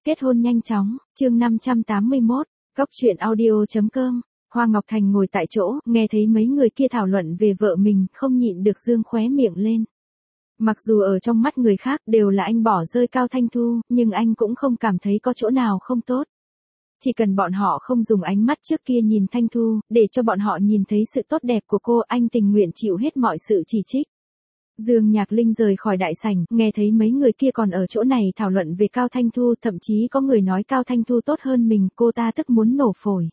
Kết hôn nhanh chóng, chương 581, Góc truyện audio.com. Hoa Ngọc Thành ngồi tại chỗ, nghe thấy mấy người kia thảo luận về vợ mình, không nhịn được dương khóe miệng lên. Mặc dù ở trong mắt người khác đều là anh bỏ rơi Cao Thanh Thu, nhưng anh cũng không cảm thấy có chỗ nào không tốt. Chỉ cần bọn họ không dùng ánh mắt trước kia nhìn Thanh Thu, để cho bọn họ nhìn thấy sự tốt đẹp của cô, anh tình nguyện chịu hết mọi sự chỉ trích. Dương Nhạc Linh rời khỏi đại sảnh, nghe thấy mấy người kia còn ở chỗ này thảo luận về Cao Thanh Thu, thậm chí có người nói Cao Thanh Thu tốt hơn mình, cô ta tức muốn nổ phổi.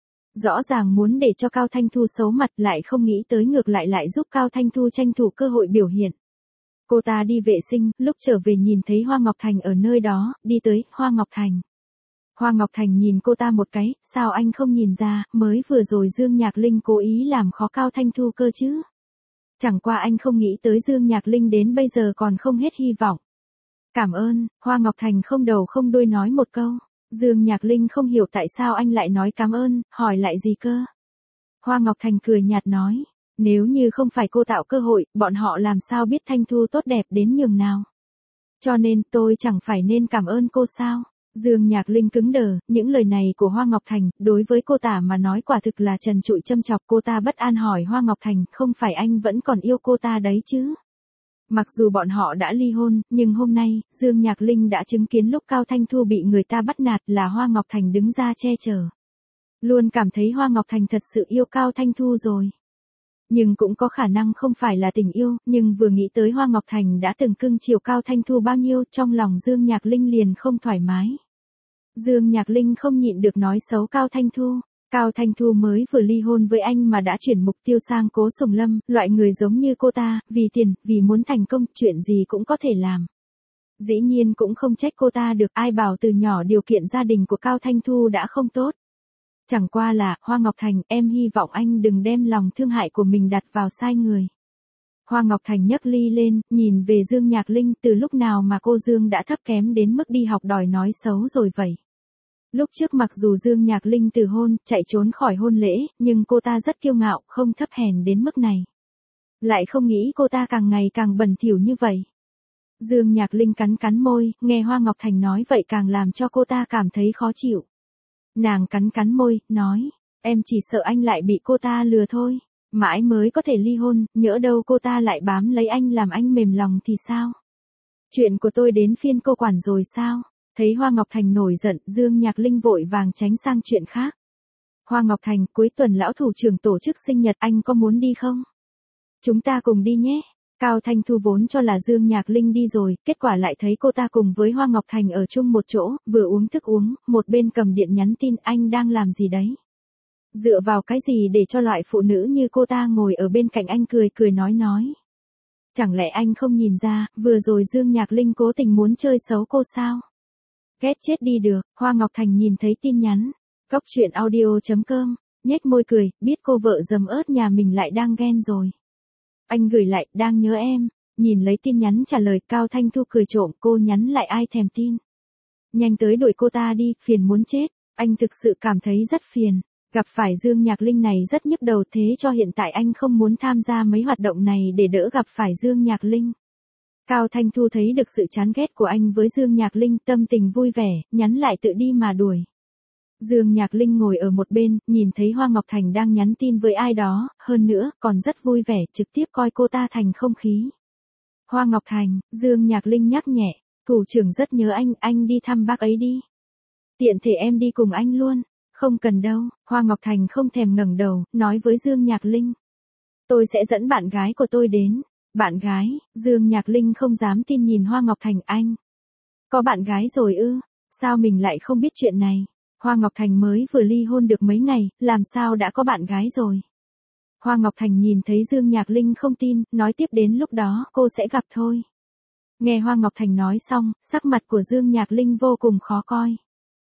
Rõ ràng muốn để cho Cao Thanh Thu xấu mặt, lại không nghĩ tới ngược lại giúp Cao Thanh Thu tranh thủ cơ hội biểu hiện. Cô ta đi vệ sinh, lúc trở về nhìn thấy Hoa Ngọc Thành ở nơi đó, đi tới, Hoa Ngọc Thành. Hoa Ngọc Thành nhìn cô ta một cái, sao anh không nhìn ra, mới vừa rồi Dương Nhạc Linh cố ý làm khó Cao Thanh Thu cơ chứ. Chẳng qua anh không nghĩ tới Dương Nhạc Linh đến bây giờ còn không hết hy vọng. Cảm ơn, Hoa Ngọc Thành không đầu không đuôi nói một câu. Dương Nhạc Linh không hiểu tại sao anh lại nói cảm ơn, hỏi lại gì cơ. Hoa Ngọc Thành cười nhạt nói, nếu như không phải cô tạo cơ hội, bọn họ làm sao biết Thanh Thu tốt đẹp đến nhường nào. Cho nên tôi chẳng phải nên cảm ơn cô sao. Dương Nhạc Linh cứng đờ, những lời này của Hoa Ngọc Thành, đối với cô ta mà nói quả thực là trần trụi châm chọc. Cô ta bất an hỏi Hoa Ngọc Thành, không phải anh vẫn còn yêu cô ta đấy chứ? Mặc dù bọn họ đã ly hôn, nhưng hôm nay, Dương Nhạc Linh đã chứng kiến lúc Cao Thanh Thu bị người ta bắt nạt là Hoa Ngọc Thành đứng ra che chở. Luôn cảm thấy Hoa Ngọc Thành thật sự yêu Cao Thanh Thu rồi. Nhưng cũng có khả năng không phải là tình yêu, nhưng vừa nghĩ tới Hoa Ngọc Thành đã từng cưng chiều Cao Thanh Thu bao nhiêu, trong lòng Dương Nhạc Linh liền không thoải mái. Dương Nhạc Linh không nhịn được nói xấu Cao Thanh Thu. Cao Thanh Thu mới vừa ly hôn với anh mà đã chuyển mục tiêu sang Cố Sùng Lâm, loại người giống như cô ta, vì tiền, vì muốn thành công, chuyện gì cũng có thể làm. Dĩ nhiên cũng không trách cô ta được, ai bảo từ nhỏ điều kiện gia đình của Cao Thanh Thu đã không tốt. Chẳng qua là, Hoa Ngọc Thành, em hy vọng anh đừng đem lòng thương hại của mình đặt vào sai người. Hoa Ngọc Thành nhấc ly lên, nhìn về Dương Nhạc Linh, từ lúc nào mà cô Dương đã thấp kém đến mức đi học đòi nói xấu rồi vậy. Lúc trước mặc dù Dương Nhạc Linh từ hôn, chạy trốn khỏi hôn lễ, nhưng cô ta rất kiêu ngạo, không thấp hèn đến mức này. Lại không nghĩ cô ta càng ngày càng bẩn thỉu như vậy. Dương Nhạc Linh cắn cắn môi, nghe Hoa Ngọc Thành nói vậy càng làm cho cô ta cảm thấy khó chịu. Nàng cắn cắn môi, nói, em chỉ sợ anh lại bị cô ta lừa thôi. Mãi mới có thể ly hôn, nhỡ đâu cô ta lại bám lấy anh làm anh mềm lòng thì sao? Chuyện của tôi đến phiên cô quản rồi sao? Thấy Hoa Ngọc Thành nổi giận, Dương Nhạc Linh vội vàng tránh sang chuyện khác. Hoa Ngọc Thành, cuối tuần lão thủ trưởng tổ chức sinh nhật, anh có muốn đi không? Chúng ta cùng đi nhé. Cao Thanh Thu vốn cho là Dương Nhạc Linh đi rồi, kết quả lại thấy cô ta cùng với Hoa Ngọc Thành ở chung một chỗ, vừa uống thức uống, một bên cầm điện nhắn tin, anh đang làm gì đấy? Dựa vào cái gì để cho loại phụ nữ như cô ta ngồi ở bên cạnh anh cười cười nói. Chẳng lẽ anh không nhìn ra, vừa rồi Dương Nhạc Linh cố tình muốn chơi xấu cô sao? Ghét chết đi được, Hoa Ngọc Thành nhìn thấy tin nhắn. Góc truyện audio.com, nhếch môi cười, biết cô vợ dầm ớt nhà mình lại đang ghen rồi. Anh gửi lại, đang nhớ em. Nhìn lấy tin nhắn trả lời, Cao Thanh Thu cười trộm, cô nhắn lại ai thèm tin. Nhanh tới đuổi cô ta đi, phiền muốn chết. Anh thực sự cảm thấy rất phiền. Gặp phải Dương Nhạc Linh này rất nhức đầu, thế cho hiện tại anh không muốn tham gia mấy hoạt động này để đỡ gặp phải Dương Nhạc Linh. Cao Thanh Thu thấy được sự chán ghét của anh với Dương Nhạc Linh, tâm tình vui vẻ, nhắn lại tự đi mà đuổi. Dương Nhạc Linh ngồi ở một bên, nhìn thấy Hoa Ngọc Thành đang nhắn tin với ai đó, hơn nữa, còn rất vui vẻ, trực tiếp coi cô ta thành không khí. Hoa Ngọc Thành, Dương Nhạc Linh nhắc nhẹ, thủ trưởng rất nhớ anh đi thăm bác ấy đi. Tiện thể em đi cùng anh luôn. Không cần đâu, Hoa Ngọc Thành không thèm ngẩng đầu, nói với Dương Nhạc Linh. Tôi sẽ dẫn bạn gái của tôi đến. Bạn gái, Dương Nhạc Linh không dám tin nhìn Hoa Ngọc Thành, anh. Có bạn gái rồi ư, sao mình lại không biết chuyện này? Hoa Ngọc Thành mới vừa ly hôn được mấy ngày, làm sao đã có bạn gái rồi? Hoa Ngọc Thành nhìn thấy Dương Nhạc Linh không tin, nói tiếp đến lúc đó cô sẽ gặp thôi. Nghe Hoa Ngọc Thành nói xong, sắc mặt của Dương Nhạc Linh vô cùng khó coi.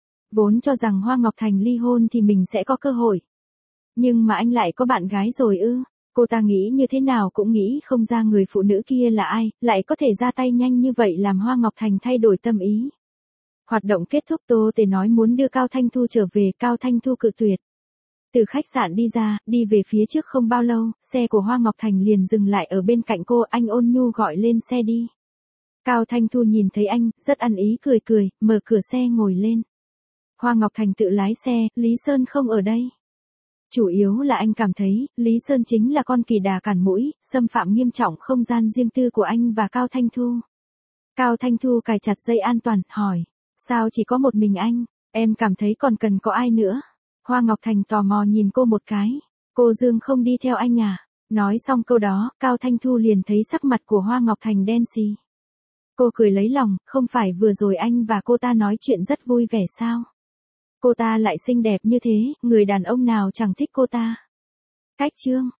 Vốn cho rằng Hoa Ngọc Thành ly hôn thì mình sẽ có cơ hội. Nhưng mà anh lại có bạn gái rồi ư? Cô ta nghĩ như thế nào cũng nghĩ không ra người phụ nữ kia là ai, lại có thể ra tay nhanh như vậy làm Hoa Ngọc Thành thay đổi tâm ý. Hoạt động kết thúc, Tô Tề nói muốn đưa Cao Thanh Thu trở về, Cao Thanh Thu cự tuyệt. Từ khách sạn đi ra, đi về phía trước không bao lâu, xe của Hoa Ngọc Thành liền dừng lại ở bên cạnh cô, anh ôn nhu gọi lên xe đi. Cao Thanh Thu nhìn thấy anh, rất ăn ý cười cười, mở cửa xe ngồi lên. Hoa Ngọc Thành tự lái xe, Lý Sơn không ở đây. Chủ yếu là anh cảm thấy, Lý Sơn chính là con kỳ đà cản mũi, xâm phạm nghiêm trọng không gian riêng tư của anh và Cao Thanh Thu. Cao Thanh Thu cài chặt dây an toàn, hỏi. Sao chỉ có một mình anh, em cảm thấy còn cần có ai nữa? Hoa Ngọc Thành tò mò nhìn cô một cái. Cô Dương không đi theo anh à? Nói xong câu đó, Cao Thanh Thu liền thấy sắc mặt của Hoa Ngọc Thành đen xì. Cô cười lấy lòng, không phải vừa rồi anh và cô ta nói chuyện rất vui vẻ sao? Cô ta lại xinh đẹp như thế, người đàn ông nào chẳng thích cô ta. Cách chương